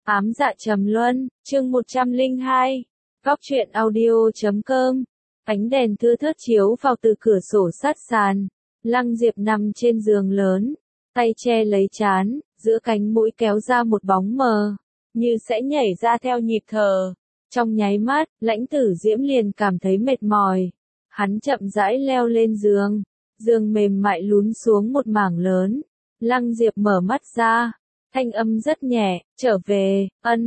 Ám dạ trầm luân, chương 102. Góc truyện audio.com. Ánh đèn thưa thớt chiếu vào từ cửa sổ sát sàn. Lăng Diệp nằm trên giường lớn, tay che lấy trán, giữa cánh mũi kéo ra một bóng mờ, như sẽ nhảy ra theo nhịp thở. Trong nháy mắt, Lãnh Tử Diễm liền cảm thấy mệt mỏi. Hắn chậm rãi leo lên giường, giường mềm mại lún xuống một mảng lớn. Lăng Diệp mở mắt ra, thanh âm rất nhẹ, trở về,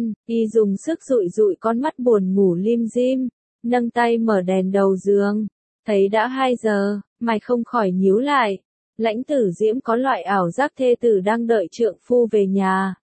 y dùng sức dụi dụi con mắt buồn ngủ lim dim, nâng tay mở đèn đầu giường, thấy đã 2 giờ, mày không khỏi nhíu lại. Lãnh Tử Diễm có loại ảo giác thê tử đang đợi trượng phu về nhà.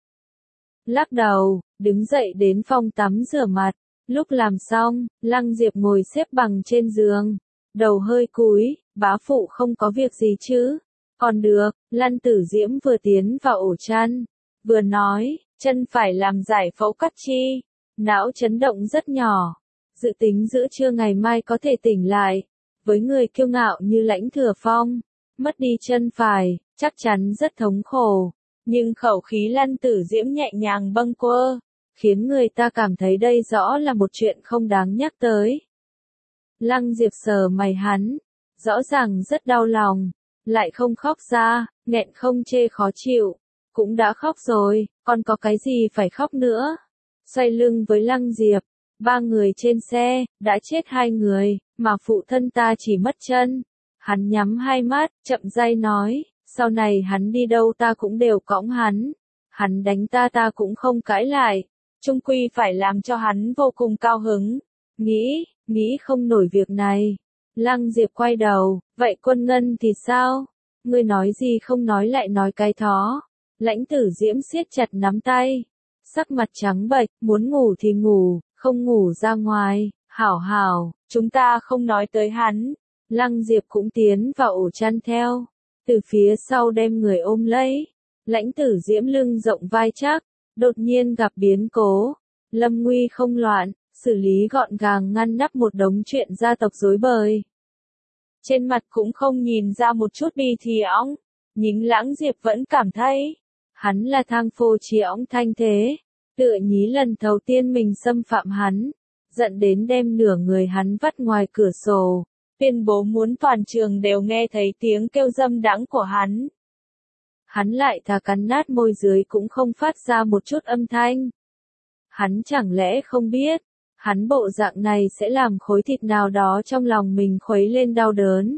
Lắc đầu, đứng dậy đến phòng tắm rửa mặt, lúc làm xong, Lăng Diệp ngồi xếp bằng trên giường, đầu hơi cúi, bá phụ không có việc gì chứ? Còn được, Lăng Tử Diễm vừa tiến vào ổ chăn, vừa nói, chân phải làm giải phẫu cắt chi, não chấn động rất nhỏ, dự tính giữa trưa ngày mai có thể tỉnh lại. Với người kiêu ngạo như Lãnh Thừa Phong, mất đi chân phải, chắc chắn rất thống khổ, nhưng khẩu khí Lăng Tử Diễm nhẹ nhàng bâng quơ, khiến người ta cảm thấy đây rõ là một chuyện không đáng nhắc tới. Lăng Diệp sờ mày hắn, rõ ràng rất đau lòng, lại không khóc ra, nghẹn không chê khó chịu. Cũng đã khóc rồi, còn có cái gì phải khóc nữa. Xoay lưng với Lăng Diệp, 3 người trên xe, đã chết 2 người, mà phụ thân ta chỉ mất chân. Hắn nhắm 2 mắt, chậm rãi nói, sau này hắn đi đâu ta cũng đều cõng hắn. Hắn đánh ta cũng không cãi lại, chung quy phải làm cho hắn vô cùng cao hứng. Nghĩ không nổi việc này. Lăng Diệp quay đầu, vậy Quân Ngân thì sao? Ngươi nói gì không nói lại nói cái thó. Lãnh Tử Diễm siết chặt nắm tay, sắc mặt trắng bệch, muốn ngủ thì ngủ, không ngủ ra ngoài. Hảo, chúng ta không nói tới hắn. Lăng Diệp cũng tiến vào ổ chăn theo, từ phía sau đem người ôm lấy. Lãnh Tử Diễm lưng rộng vai chắc, đột nhiên gặp biến cố, lâm nguy không loạn, xử lý gọn gàng ngăn nắp một đống chuyện gia tộc rối bời. Trên mặt cũng không nhìn ra một chút bi thì óng, nhưng Lãng Diệp vẫn cảm thấy hắn là thang phô chi óng thanh thế, tựa nhí lần đầu tiên mình xâm phạm hắn, giận đến đem nửa người hắn vắt ngoài cửa sổ, tuyên bố muốn toàn trường đều nghe thấy tiếng kêu dâm đãng của hắn. Hắn lại thà cắn nát môi dưới cũng không phát ra một chút âm thanh. Hắn chẳng lẽ không biết, hắn bộ dạng này sẽ làm khối thịt nào đó trong lòng mình khuấy lên đau đớn.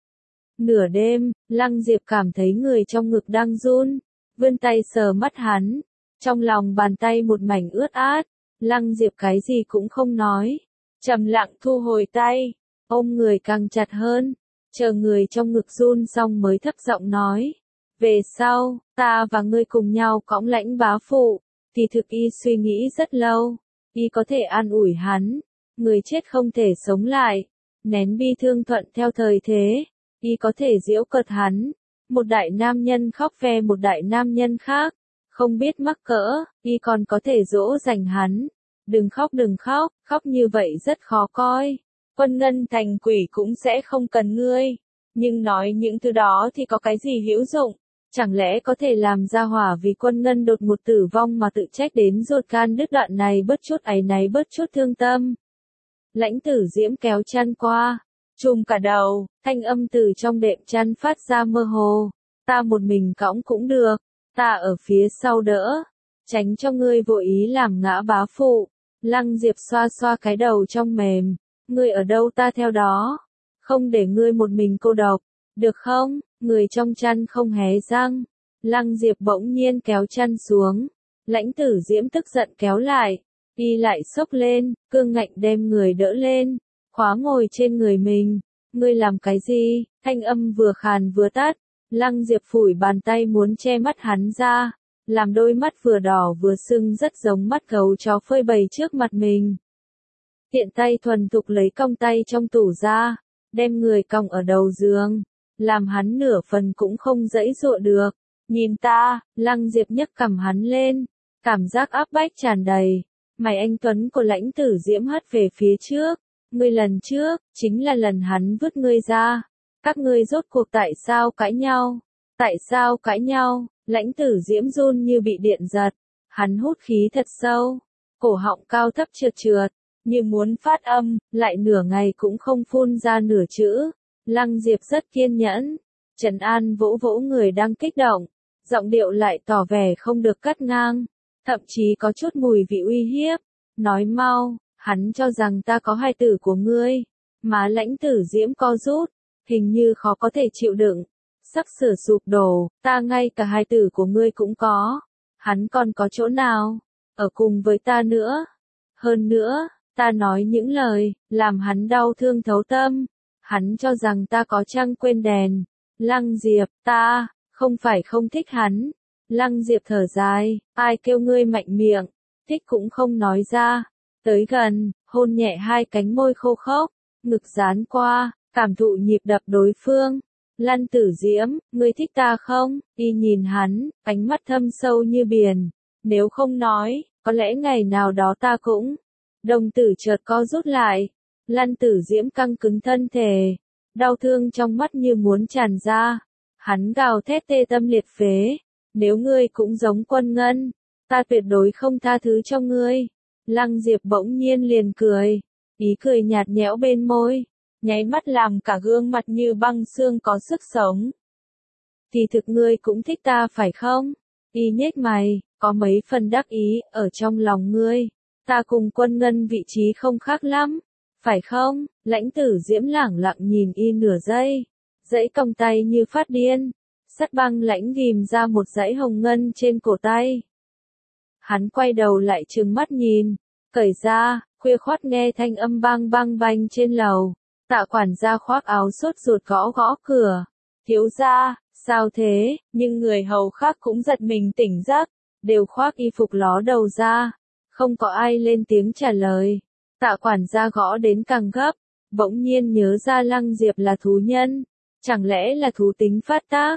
Nửa đêm, Lăng Diệp cảm thấy người trong ngực đang run, vươn tay sờ mắt hắn, trong lòng bàn tay một mảnh ướt át. Lăng Diệp cái gì cũng không nói, trầm lặng thu hồi tay, ôm người càng chặt hơn, chờ người trong ngực run xong mới thấp giọng nói, về sau, ta và ngươi cùng nhau cõng Lãnh bá phụ. Thì thực y suy nghĩ rất lâu, y có thể an ủi hắn, người chết không thể sống lại, nén bi thương thuận theo thời thế, y có thể giễu cợt hắn, một đại nam nhân khóc ve một đại nam nhân khác, không biết mắc cỡ, y còn có thể dỗ dành hắn, đừng khóc, khóc như vậy rất khó coi. Quân Ngân thành quỷ cũng sẽ không cần ngươi, nhưng nói những thứ đó thì có cái gì hữu dụng, chẳng lẽ có thể làm ra hỏa vì Quân Ngân đột ngột tử vong mà tự trách đến ruột gan đứt đoạn này, bớt chút áy náy bớt chút thương tâm. Lãnh Tử Diễm kéo chăn qua, trùm cả đầu, thanh âm từ trong đệm chăn phát ra mơ hồ, ta một mình cõng cũng được, ta ở phía sau đỡ, tránh cho ngươi vô ý làm ngã bá phụ. Lăng Diệp xoa xoa cái đầu trong mềm, ngươi ở đâu ta theo đó, không để ngươi một mình cô độc, được không? Người trong chăn không hé răng. Lăng Diệp bỗng nhiên kéo chăn xuống, Lãnh Tử Diễm tức giận kéo lại, y lại xốc lên, cương ngạnh đem người đỡ lên, khóa ngồi trên người mình. Ngươi làm cái gì? Thanh âm vừa khàn vừa tát. Lăng Diệp phủi bàn tay muốn che mắt hắn ra, làm đôi mắt vừa đỏ vừa sưng rất giống mắt gấu chó phơi bày trước mặt mình. Tiện tay thuần thục lấy cong tay trong tủ ra, đem người cong ở đầu giường, làm hắn nửa phần cũng không dãy dụa được. Nhìn ta, Lăng Diệp nhấc cằm hắn lên, cảm giác áp bách tràn đầy. Mày anh tuấn của Lãnh Tử Diễm hất về phía trước, ngươi lần trước, chính là lần hắn vứt ngươi ra. Các ngươi rốt cuộc tại sao cãi nhau? Tại sao cãi nhau? Lãnh Tử Diễm run như bị điện giật, Hắn hút khí thật sâu, cổ họng cao thấp trượt trượt, như muốn phát âm, lại nửa ngày cũng không phun ra nửa chữ. Lăng Diệp rất kiên nhẫn, trấn an vỗ vỗ người đang kích động, giọng điệu lại tỏ vẻ không được cắt ngang, thậm chí có chút mùi vị uy hiếp, nói mau, hắn cho rằng ta có hài tử của ngươi, má Lãnh Tử Diễm co rút, hình như khó có thể chịu đựng, sắp sửa sụp đổ, ta ngay cả hài tử của ngươi cũng có, hắn còn có chỗ nào, ở cùng với ta nữa, hơn nữa, ta nói những lời, làm hắn đau thương thấu tâm, hắn cho rằng ta có trăng quên đèn, Lăng Diệp, ta, không phải không thích hắn, Lăng Diệp thở dài, ai kêu ngươi mạnh miệng, thích cũng không nói ra, tới gần, hôn nhẹ hai cánh môi khô khốc, ngực dán qua, cảm thụ nhịp đập đối phương. Lăng Tử Diễm, ngươi thích ta không? Y nhìn hắn, ánh mắt thâm sâu như biển. Nếu không nói, có lẽ ngày nào đó ta cũng. Đồng tử chợt co rút lại. Lăng Tử Diễm căng cứng thân thể. Đau thương trong mắt như muốn tràn ra. Hắn gào thét tê tâm liệt phế. Nếu ngươi cũng giống Quân Ngân, ta tuyệt đối không tha thứ cho ngươi. Lăng Diệp bỗng nhiên liền cười. Ý cười nhạt nhẽo bên môi. Nháy mắt làm cả gương mặt như băng xương có sức sống. Thì thực ngươi cũng thích ta phải không? Y nhếch mày, có mấy phần đắc ý, ở trong lòng ngươi. Ta cùng Quân Ngân vị trí không khác lắm, phải không? Lãnh Tử Diễm lẳng lặng nhìn y nửa giây, dãy cong tay như phát điên. Sắt băng lãnh ghim ra một dãy hồng ngân trên cổ tay. Hắn quay đầu lại trừng mắt nhìn, cởi ra, khuya khoắt nghe thanh âm bang bang banh trên lầu. Tạ quản gia khoác áo sốt ruột gõ gõ cửa. Thiếu gia, sao thế? Nhưng người hầu khác cũng giật mình tỉnh giấc, đều khoác y phục ló đầu ra. Không có ai lên tiếng trả lời. Tạ quản gia gõ đến càng gấp, bỗng nhiên nhớ ra Lăng Diệp là thú nhân. Chẳng lẽ là thú tính phát tác?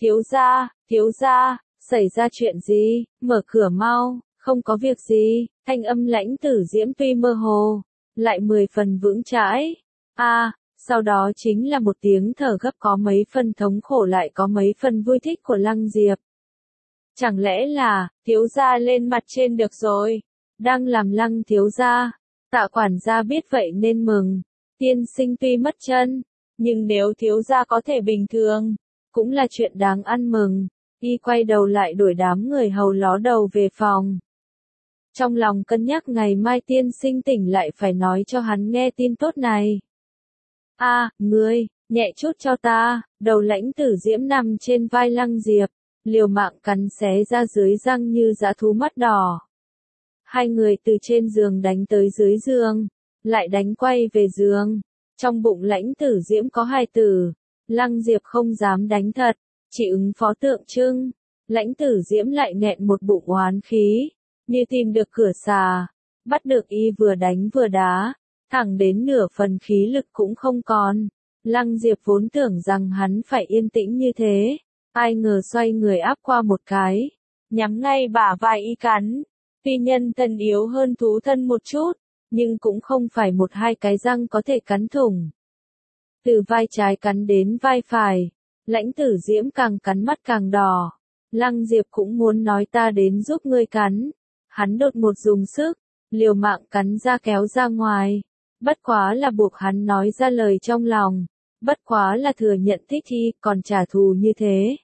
Thiếu gia, xảy ra chuyện gì? Mở cửa mau, không có việc gì. Thanh âm Lãnh Tử Diễm tuy mơ hồ, lại 10 phần vững chãi. Sau đó chính là một tiếng thở gấp có mấy phần thống khổ lại có mấy phần vui thích của Lăng Diệp. Chẳng lẽ là, thiếu gia lên mặt trên được rồi, đang làm Lăng thiếu gia. Tạ quản gia biết vậy nên mừng, tiên sinh tuy mất chân, nhưng nếu thiếu gia có thể bình thường, cũng là chuyện đáng ăn mừng. Y quay đầu lại đuổi đám người hầu ló đầu về phòng. Trong lòng cân nhắc ngày mai tiên sinh tỉnh lại phải nói cho hắn nghe tin tốt này. Ngươi, nhẹ chút cho ta, đầu Lãnh Tử Diễm nằm trên vai Lăng Diệp, liều mạng cắn xé ra dưới răng như dã thú mắt đỏ. Hai người từ trên giường đánh tới dưới giường, lại đánh quay về giường. Trong bụng Lãnh Tử Diễm có hài tử, Lăng Diệp không dám đánh thật, chỉ ứng phó tượng trưng. Lãnh Tử Diễm lại nghẹn một bụng oán khí, như tìm được cửa xà, bắt được y vừa đánh vừa đá. Thẳng đến nửa phần khí lực cũng không còn. Lăng Diệp vốn tưởng rằng hắn phải yên tĩnh như thế, ai ngờ xoay người áp qua một cái, nhắm ngay bả vai y cắn. Tuy nhân thân yếu hơn thú thân một chút, nhưng cũng không phải một hai cái răng có thể cắn thủng. Từ vai trái cắn đến vai phải, Lãnh Tử Diễm càng cắn mắt càng đỏ. Lăng Diệp cũng muốn nói ta đến giúp ngươi cắn. Hắn đột một dùng sức, liều mạng cắn ra kéo ra ngoài. Bất quá là buộc hắn nói ra lời trong lòng, bất quá là thừa nhận thích y, còn trả thù như thế.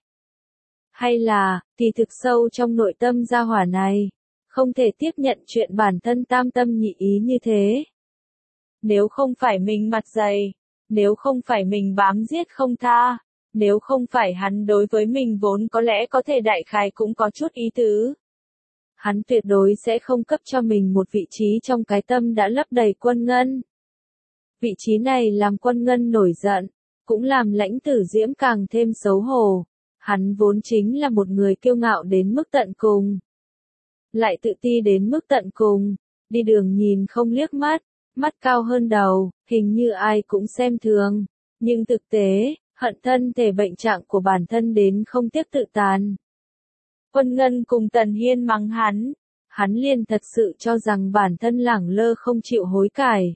Hay là, thì thực sâu trong nội tâm gia hỏa này, không thể tiếp nhận chuyện bản thân tam tâm nhị ý như thế. Nếu không phải mình mặt dày, nếu không phải mình bám giết không tha, nếu không phải hắn đối với mình vốn có lẽ có thể đại khái cũng có chút ý tứ. Hắn tuyệt đối sẽ không cấp cho mình một vị trí trong cái tâm đã lấp đầy Quân Ngân. Vị trí này làm Quân Ngân nổi giận, cũng làm Lãnh Tử Diễm càng thêm xấu hổ. Hắn vốn chính là một người kiêu ngạo đến mức tận cùng. Lại tự ti đến mức tận cùng, đi đường nhìn không liếc mắt, mắt cao hơn đầu, hình như ai cũng xem thường. Nhưng thực tế, hận thân thể bệnh trạng của bản thân đến không tiếc tự tàn. Quân Ngân cùng Tần Hiên mắng hắn liền thật sự cho rằng bản thân lẳng lơ không chịu hối cải.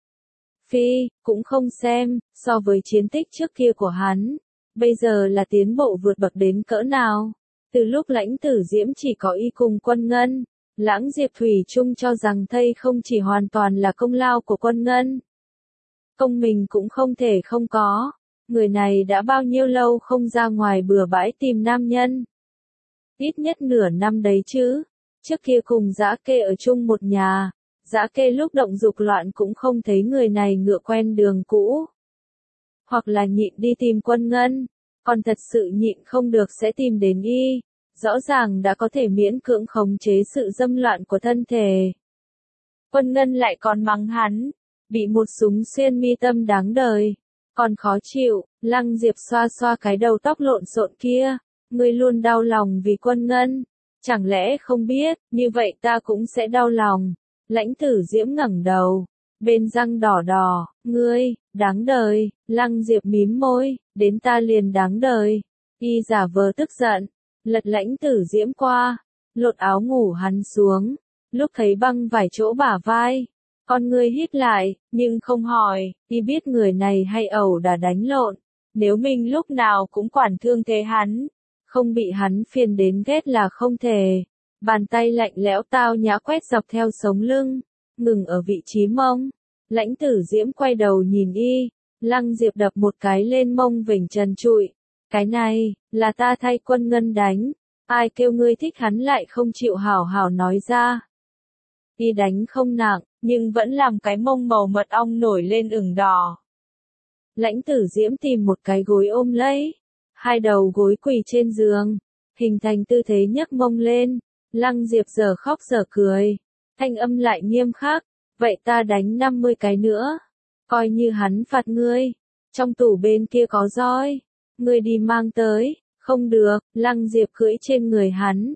Phi, cũng không xem, so với chiến tích trước kia của hắn, bây giờ là tiến bộ vượt bậc đến cỡ nào. Từ lúc Lãnh Tử Diễm chỉ có y cùng Quân Ngân, Lãng Diệp thủy chung cho rằng thây không chỉ hoàn toàn là công lao của Quân Ngân. Công mình cũng không thể không có. Người này đã bao nhiêu lâu không ra ngoài bừa bãi tìm nam nhân. Ít nhất nửa năm đấy chứ. Trước kia cùng Dã Kê ở chung một nhà. Dã Kê lúc động dục loạn cũng không thấy người này ngựa quen đường cũ. Hoặc là nhịn đi tìm Quân Ngân. Còn thật sự nhịn không được sẽ tìm đến y. Rõ ràng đã có thể miễn cưỡng khống chế sự dâm loạn của thân thể. Quân Ngân lại còn mắng hắn. Bị một súng xuyên mi tâm đáng đời. Còn khó chịu, Lăng Diệp xoa xoa cái đầu tóc lộn xộn kia. Ngươi luôn đau lòng vì Quân Ngân. Chẳng lẽ không biết, như vậy ta cũng sẽ đau lòng. Lãnh Tử Diễm ngẩng đầu. Bên răng đỏ đỏ, ngươi, đáng đời. Lăng Diệp mím môi, đến ta liền đáng đời. Y giả vờ tức giận. Lật Lãnh Tử Diễm qua. Lột áo ngủ hắn xuống. Lúc thấy băng vài chỗ bả vai. Con ngươi hít lại, nhưng không hỏi, y biết người này hay ẩu đả đánh lộn. Nếu mình lúc nào cũng quản thương thế hắn, không bị hắn phiền đến ghét là không thể. Bàn tay lạnh lẽo tao nhã quét dọc theo sống lưng, ngừng ở vị trí mông. Lãnh Tử Diễm quay đầu nhìn y, Lăng Diệp đập một cái lên mông vểnh trần trụi. Cái này, là ta thay Quân Ngân đánh. Ai kêu ngươi thích hắn lại không chịu hảo hảo nói ra. Y đánh không nặng, nhưng vẫn làm cái mông màu mật ong nổi lên ửng đỏ. Lãnh Tử Diễm tìm một cái gối ôm lấy. Hai đầu gối quỳ trên giường, hình thành tư thế nhấc mông lên. Lăng Diệp giờ khóc giờ cười. Thanh âm lại nghiêm khắc. Vậy ta đánh 50 cái nữa. Coi như hắn phạt ngươi. Trong tủ bên kia có roi. Ngươi đi mang tới. Không được, Lăng Diệp cưỡi trên người hắn.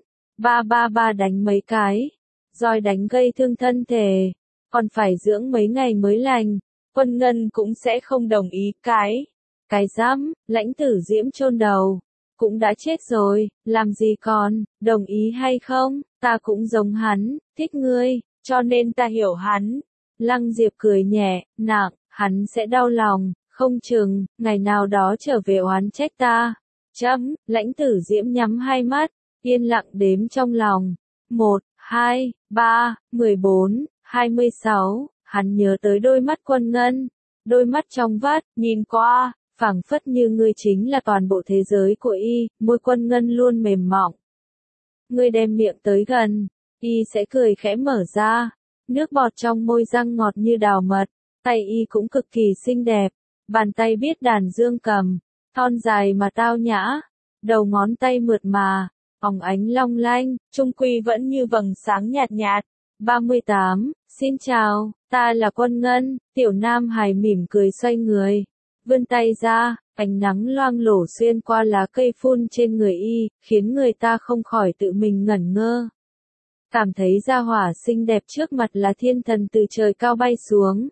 Ba đánh mấy cái. Roi đánh gây thương thân thể. Còn phải dưỡng mấy ngày mới lành. Quân Ngân cũng sẽ không đồng ý cái dám, Lãnh Tử Diễm chôn đầu. Cũng đã chết rồi, làm gì còn, đồng ý hay không, ta cũng giống hắn, thích ngươi, cho nên ta hiểu hắn. Lăng Diệp cười nhẹ, nặng, hắn sẽ đau lòng, không chừng, ngày nào đó trở về oán trách ta. Lãnh Tử Diễm nhắm hai mắt, yên lặng đếm trong lòng. 1, 2, 3, 14, 26, hắn nhớ tới đôi mắt Quân Ngân. Đôi mắt trong vắt, nhìn qua, phảng phất như ngươi chính là toàn bộ thế giới của y, môi Quân Ngân luôn mềm mỏng. Ngươi đem miệng tới gần, y sẽ cười khẽ mở ra. Nước bọt trong môi răng ngọt như đào mật, tay y cũng cực kỳ xinh đẹp. Bàn tay biết đàn dương cầm, thon dài mà tao nhã. Đầu ngón tay mượt mà, óng ánh long lanh, trung quy vẫn như vầng sáng nhạt nhạt. 38, xin chào, ta là Quân Ngân. Tiểu Nam Hải mỉm cười xoay người, vươn tay ra, ánh nắng loang lổ xuyên qua lá cây phun trên người y, khiến người ta không khỏi tự mình ngẩn ngơ. Cảm thấy gia hỏa xinh đẹp trước mặt là thiên thần từ trời cao bay xuống.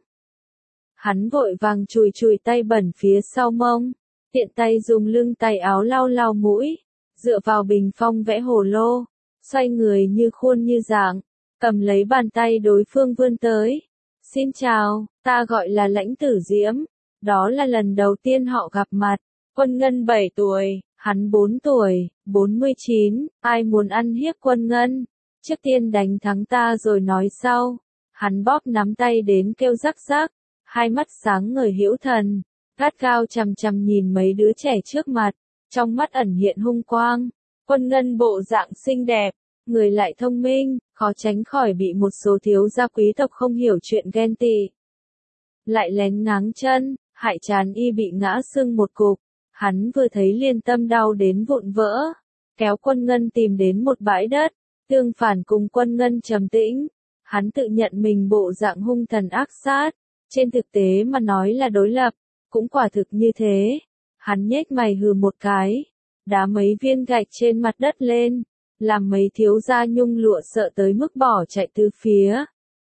Hắn vội vàng chùi chùi tay bẩn phía sau mông, tiện tay dùng lưng tay áo lau lau mũi, dựa vào bình phong vẽ hồ lô, xoay người như khuôn như dạng, cầm lấy bàn tay đối phương vươn tới. Xin chào, ta gọi là Lãnh Tử Diễm. Đó là lần đầu tiên họ gặp mặt. Quân Ngân 7 tuổi, hắn 4 tuổi, 49, ai muốn ăn hiếp Quân Ngân? Trước tiên đánh thắng ta rồi nói sau. Hắn bóp nắm tay đến kêu rắc rắc, hai mắt sáng ngời hữu thần, gắt gao chằm chằm nhìn mấy đứa trẻ trước mặt, trong mắt ẩn hiện hung quang. Quân Ngân bộ dạng xinh đẹp, người lại thông minh, khó tránh khỏi bị một số thiếu gia quý tộc không hiểu chuyện ghen tị. Lại lén ngáng chân, hại chán y bị ngã sưng một cục. Hắn vừa thấy liền tâm đau đến vụn vỡ, kéo Quân Ngân tìm đến một bãi đất, tương phản cùng Quân Ngân trầm tĩnh. Hắn tự nhận mình bộ dạng hung thần ác sát, trên thực tế mà nói là đối lập, cũng quả thực như thế. Hắn nhếch mày hừ một cái, đá mấy viên gạch trên mặt đất lên, làm mấy thiếu gia nhung lụa sợ tới mức bỏ chạy tứ phía.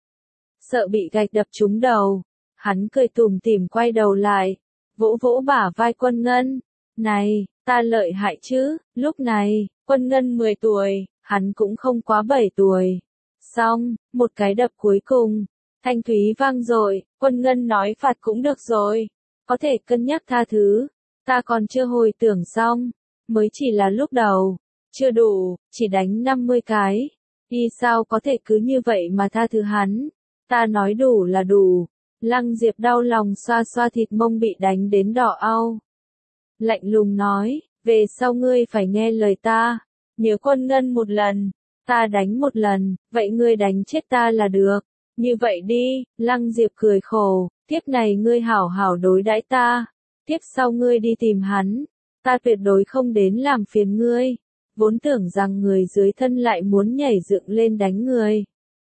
Sợ bị gạch đập trúng đầu, hắn cười tủm tỉm quay đầu lại, vỗ vỗ bả vai Quân Ngân. Này, ta lợi hại chứ? Lúc này, Quân Ngân 10 tuổi, hắn cũng không quá 7 tuổi. Xong, một cái đập cuối cùng, thanh thúy vang dội, Quân Ngân nói phạt cũng được rồi, có thể cân nhắc tha thứ, ta còn chưa hồi tưởng xong, mới chỉ là lúc đầu, chưa đủ, chỉ đánh 50 cái. Y sao có thể cứ như vậy mà tha thứ hắn, ta nói đủ là đủ. Lăng Diệp đau lòng xoa xoa thịt mông bị đánh đến đỏ au. Lạnh lùng nói, về sau ngươi phải nghe lời ta, nhớ Quân Ngân một lần, ta đánh một lần, vậy ngươi đánh chết ta là được. Như vậy đi, Lăng Diệp cười khổ, tiếp này ngươi hảo hảo đối đãi ta, tiếp sau ngươi đi tìm hắn, ta tuyệt đối không đến làm phiền ngươi. Vốn tưởng rằng người dưới thân lại muốn nhảy dựng lên đánh người.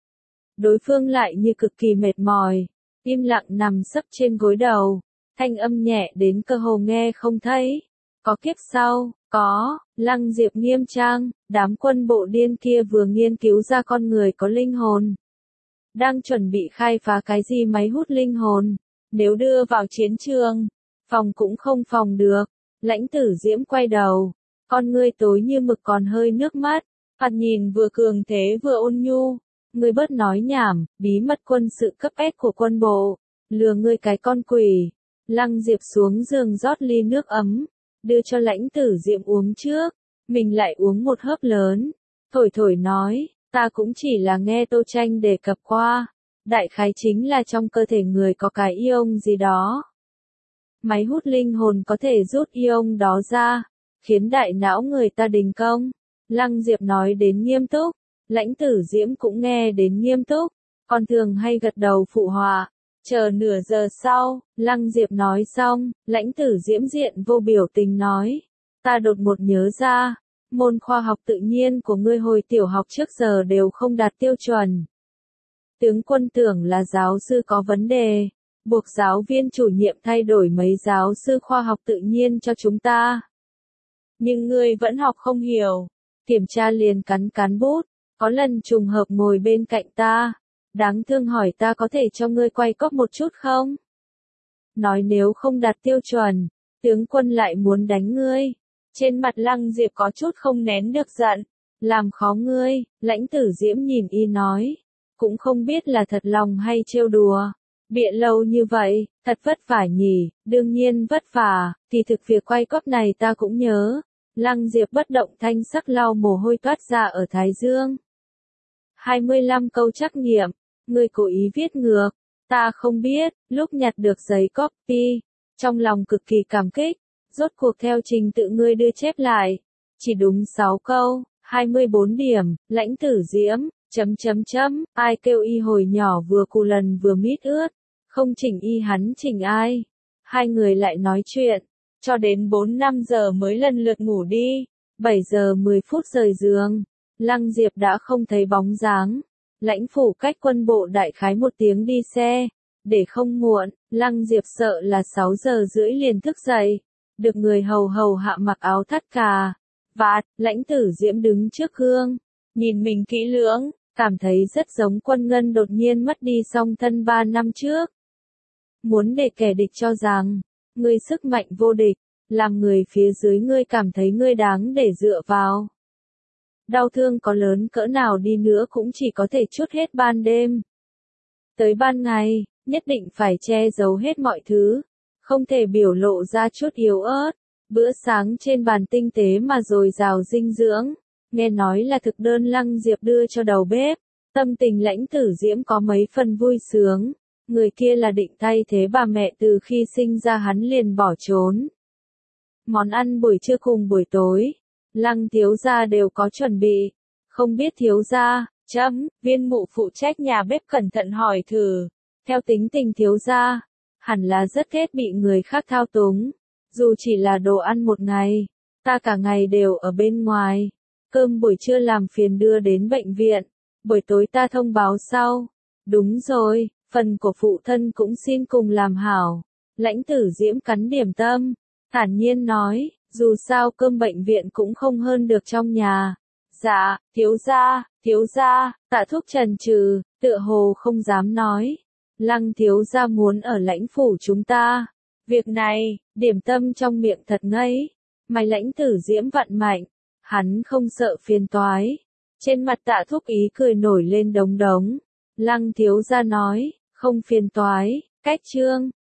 Đối phương lại như cực kỳ mệt mỏi, im lặng nằm sấp trên gối đầu, thanh âm nhẹ đến cơ hồ nghe không thấy. Có kiếp sau, có, Lăng Diệp nghiêm trang, đám quân bộ điên kia vừa nghiên cứu ra con người có linh hồn. Đang chuẩn bị khai phá cái gì máy hút linh hồn, nếu đưa vào chiến trường, phòng cũng không phòng được. Lãnh Tử Diễm quay đầu, con ngươi tối như mực còn hơi nước mắt, mặt nhìn vừa cường thế vừa ôn nhu. Ngươi bớt nói nhảm, bí mật quân sự cấp S của quân bộ, lừa ngươi cái con quỷ. Lăng Diệp xuống giường rót ly nước ấm, đưa cho Lãnh Tử Diễm uống trước, mình lại uống một hớp lớn, thổi thổi nói, ta cũng chỉ là nghe Tô Tranh đề cập qua, đại khái chính là trong cơ thể người có cái ion gì đó. Máy hút linh hồn có thể rút ion đó ra, khiến đại não người ta đình công. Lăng Diệp nói đến nghiêm túc, Lãnh Tử Diễm cũng nghe đến nghiêm túc, còn thường hay gật đầu phụ họa. Chờ nửa giờ sau, Lăng Diệp nói xong, Lãnh Tử Diễm diện vô biểu tình nói, ta đột ngột nhớ ra, môn khoa học tự nhiên của ngươi hồi tiểu học trước giờ đều không đạt tiêu chuẩn. Tướng quân tưởng là giáo sư có vấn đề, buộc giáo viên chủ nhiệm thay đổi mấy giáo sư khoa học tự nhiên cho chúng ta. Nhưng ngươi vẫn học không hiểu, kiểm tra liền cắn cắn bút, có lần trùng hợp ngồi bên cạnh ta, đáng thương hỏi ta có thể cho ngươi quay cóp một chút không? Nói nếu không đạt tiêu chuẩn, tướng quân lại muốn đánh ngươi. Trên mặt Lăng Diệp có chút không nén được giận, làm khó ngươi. Lãnh Tử Diễm nhìn y nói, cũng không biết là thật lòng hay trêu đùa. Bịa lâu như vậy, thật vất vả nhỉ, đương nhiên vất vả, thì thực việc quay cóp này ta cũng nhớ. Lăng Diệp bất động thanh sắc lau mồ hôi toát ra ở thái dương. 25 câu trắc nghiệm, ngươi cố ý viết ngược, ta không biết. Lúc nhặt được giấy copy, trong lòng cực kỳ cảm kích, rốt cuộc theo trình tự ngươi đưa chép lại, chỉ đúng 6 câu, 24 điểm. Lãnh Tử Diễm, ai kêu y hồi nhỏ vừa cù lần vừa mít ướt, không chỉnh y hắn chỉnh ai. Hai người lại nói chuyện, cho đến 4-5 giờ mới lần lượt ngủ đi. 7 giờ 10 phút rời giường, Lăng Diệp đã không thấy bóng dáng. Lãnh phủ cách quân bộ đại khái 1 tiếng đi xe, để không muộn, Lăng Diệp sợ là 6 giờ rưỡi liền thức dậy, được người hầu hầu hạ mặc áo thắt cà vạt. Lãnh Tử Diễm đứng trước gương, nhìn mình kỹ lưỡng, cảm thấy rất giống Quân Ngân đột nhiên mất đi song thân 3 năm trước. Muốn để kẻ địch cho rằng, ngươi sức mạnh vô địch, làm người phía dưới ngươi cảm thấy ngươi đáng để dựa vào. Đau thương có lớn cỡ nào đi nữa cũng chỉ có thể trút hết ban đêm. Tới ban ngày, nhất định phải che giấu hết mọi thứ, không thể biểu lộ ra chút yếu ớt. Bữa sáng trên bàn tinh tế mà dồi dào dinh dưỡng, nghe nói là thực đơn Lăng Diệp đưa cho đầu bếp. Tâm tình Lãnh Tử Diễm có mấy phần vui sướng, người kia là định thay thế bà mẹ từ khi sinh ra hắn liền bỏ trốn. Món ăn buổi trưa cùng buổi tối, Lăng thiếu gia đều có chuẩn bị, không biết thiếu gia, viên mụ phụ trách nhà bếp cẩn thận hỏi thử, theo tính tình thiếu gia, hẳn là rất ghét bị người khác thao túng, dù chỉ là đồ ăn một ngày, ta cả ngày đều ở bên ngoài, cơm buổi trưa làm phiền đưa đến bệnh viện, buổi tối ta thông báo sau. Đúng rồi, phần của phụ thân cũng xin cùng làm hảo. Lãnh Tử Diễm cắn điểm tâm, thản nhiên nói, dù sao cơm bệnh viện cũng không hơn được trong nhà. Dạ, thiếu gia, Tạ Thúc chần chừ, tựa hồ không dám nói. Lăng thiếu gia muốn ở lãnh phủ chúng ta. Việc này, điểm tâm trong miệng thật ngây. Mày Lãnh Tử Diễm vặn mạnh, hắn không sợ phiền toái. Trên mặt Tạ Thúc ý cười nổi lên đống đống. Lăng thiếu gia nói, không phiền toái, cách chương.